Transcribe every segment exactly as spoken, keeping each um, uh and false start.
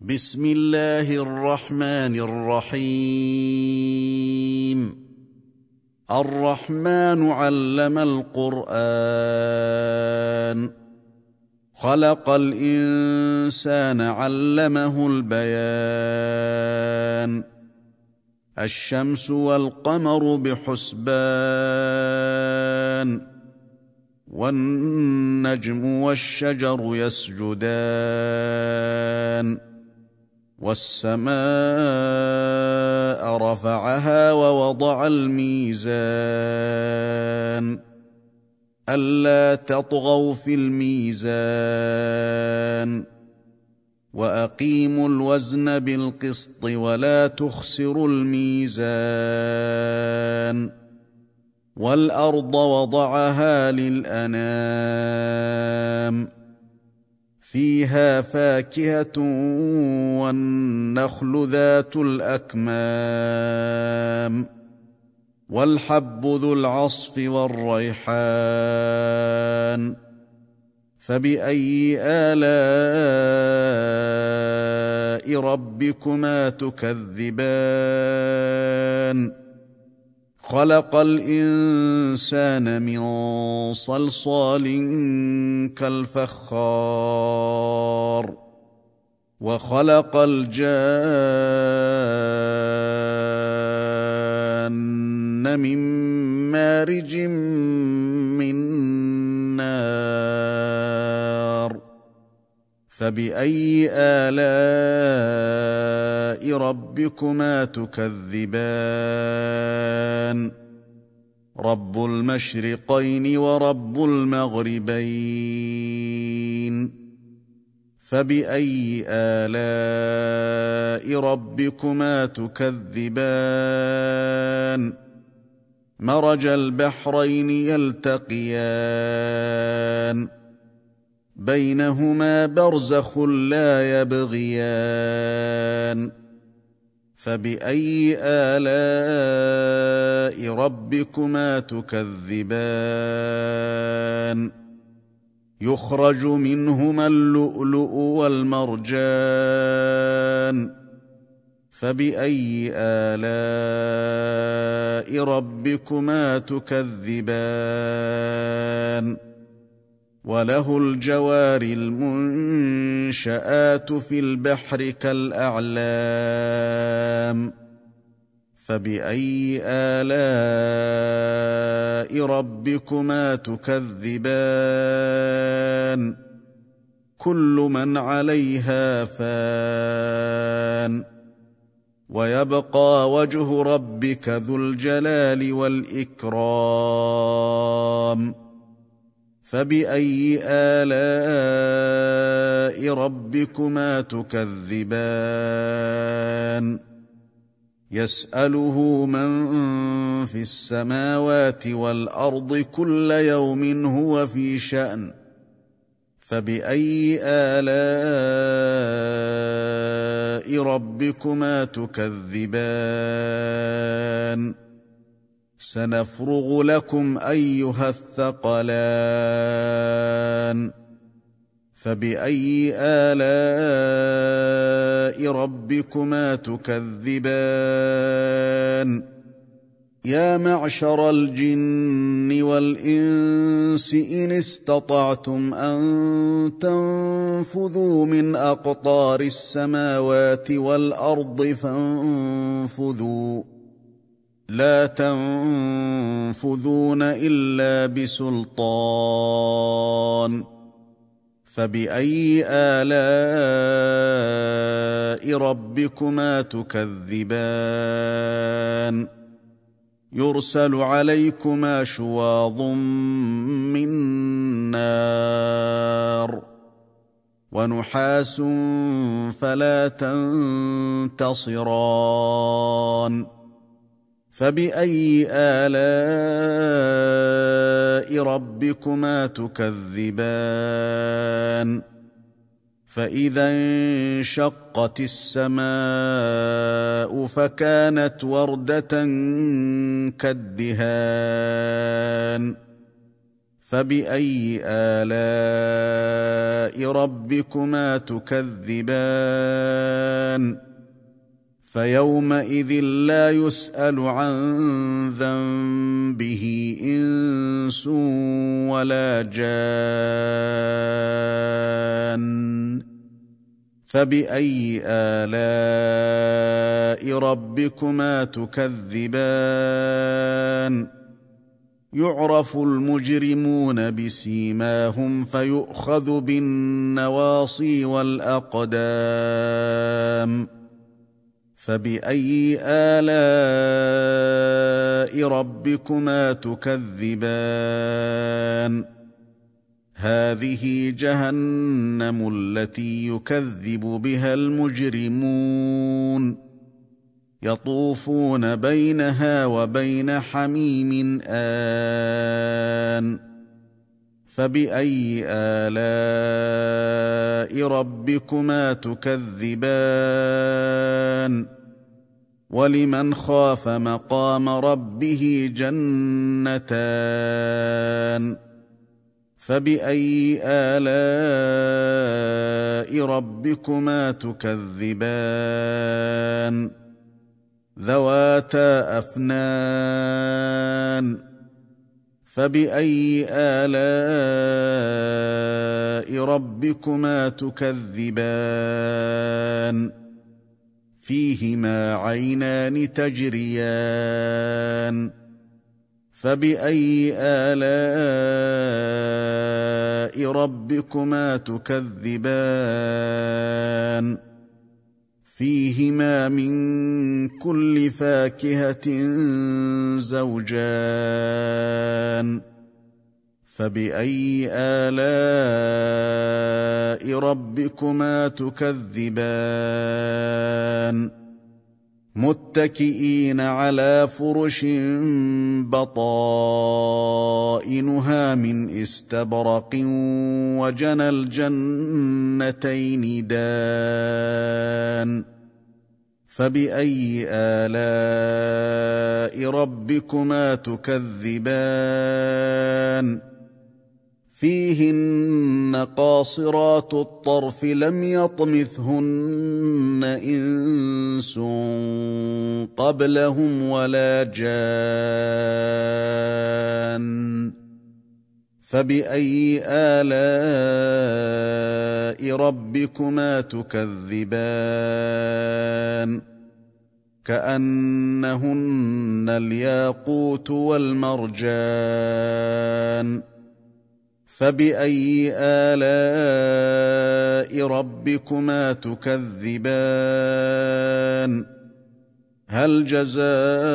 بسم الله الرحمن الرحيم. الرحمن علم القرآن، خلق الإنسان علمه البيان. الشمس والقمر بحسبان، والنجم والشجر يسجدان. والسماء رفعها ووضع الميزان، ألا تطغوا في الميزان. وأقيموا الوزن بالقسط ولا تخسروا الميزان. والأرض وضعها للأنام، فيها فاكهة والنخل ذات الأكمام، والحب ذو العصف والريحان. فبأي آلاء ربكما تكذبان؟ خلق الإنسان من صلصال كالفخار، وخلق الجان من مارج من نار. فبأي آلاء ربكما تكذبان؟ رب المشرقين ورب المغربين. فبأي آلاء ربكما تكذبان؟ مرج البحرين يلتقيان، بينهما برزخ لا يبغيان. فبأي آلاء ربكما تكذبان؟ يخرج منهما اللؤلؤ والمرجان. فبأي آلاء ربكما تكذبان؟ وله الجوار المنشآت في البحر كالأعلام. فبأي آلاء ربكما تكذبان؟ كل من عليها فان، ويبقى وجه ربك ذو الجلال والإكرام. فبأي آلاء ربكما تكذبان؟ يسأله من في السماوات والأرض كل يوم هو في شأن. فبأي آلاء ربكما تكذبان؟ سنفرغ لكم أيها الثقلان. فبأي آلاء ربكما تكذبان؟ يا معشر الجن والإنس إن استطعتم أن تنفذوا من أقطار السماوات والأرض فانفذوا، لا تنفذون إلا بسلطان. فبأي آلاء ربكما تكذبان؟ يرسل عليكما شواظ من نار، ونحاس فلا تنتصران. فبأي آلاء ربكما تكذبان؟ فإذا انشقت السماء فكانت وردة كالدهان. فبأي آلاء ربكما تكذبان فيومئذ لا يسأل عن ذنبه إنس ولا جان فبأي آلاء ربكما تكذبان يعرف المجرمون بسيماهم فيؤخذ بالنواصي والأقدام فبأي آلاء ربكما تكذبان هذه جهنم التي يكذب بها المجرمون يطوفون بينها وبين حميم آن فبأي آلاء ربكما تكذبان ولمن خاف مقام ربه جنتان فبأي آلاء ربكما تكذبان ذواتا أفنان فبأي آلاء ربكما تكذبان فيهما عينان تجريان فبأي آلاء ربكما تكذبان فيهما من كل فاكهة زوجان فبأي آلاء ربكما تكذبان متكئين على فرش بطائنها من استبرق وجنى الجنتين دان فبأي آلاء ربكما تكذبان فيهن قاصرات الطرف لم يطمثهن إنس قبلهم ولا جان فبأي آلاء ربكما تكذبان كأنهن الياقوت والمرجان فبأي آلاء ربكما تكذبان هل جزاء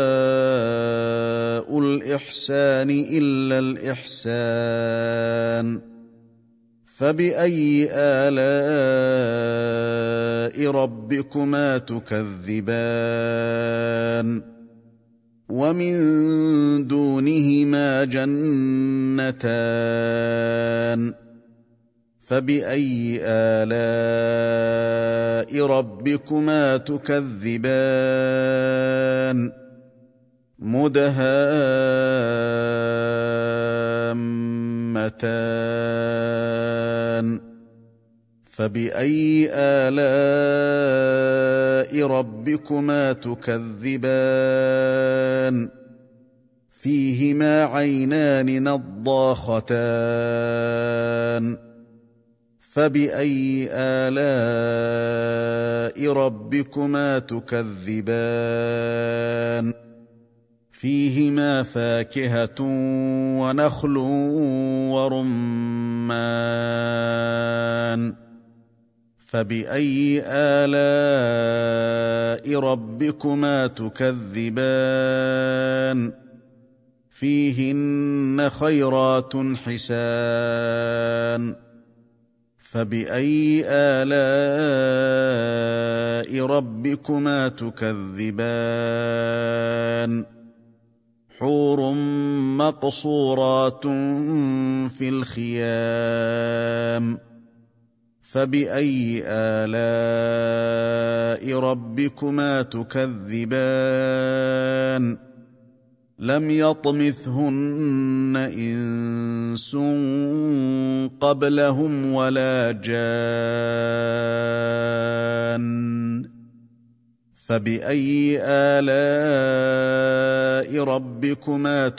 الإحسان إلا الإحسان فبأي آلاء ربكما تكذبان ومن دونهما جنتان فبأي آلاء ربكما تكذبان مدهامتان فبأي آلاء ربكما تكذبان فيهما عينان نضاختان فبأي آلاء ربكما تكذبان فيهما فاكهة ونخل ورمان فبأي آلاء ربكما تكذبان فيهن خيرات حسان فبأي آلاء ربكما تكذبان حور مقصورات في الخيام فبأي آلاء ربكما تكذبان لم يطمثهن إنس قبلهم ولا جان فبأي آلاء ربكما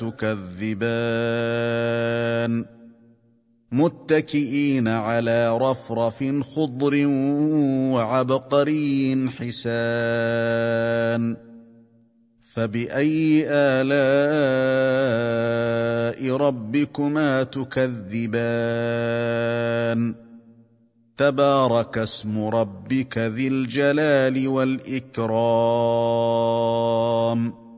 تكذبان متكئين على رفرف خضر وعبقري حسان فبأي آلاء ربكما تكذبان تبارك اسم ربك ذي الجلال والإكرام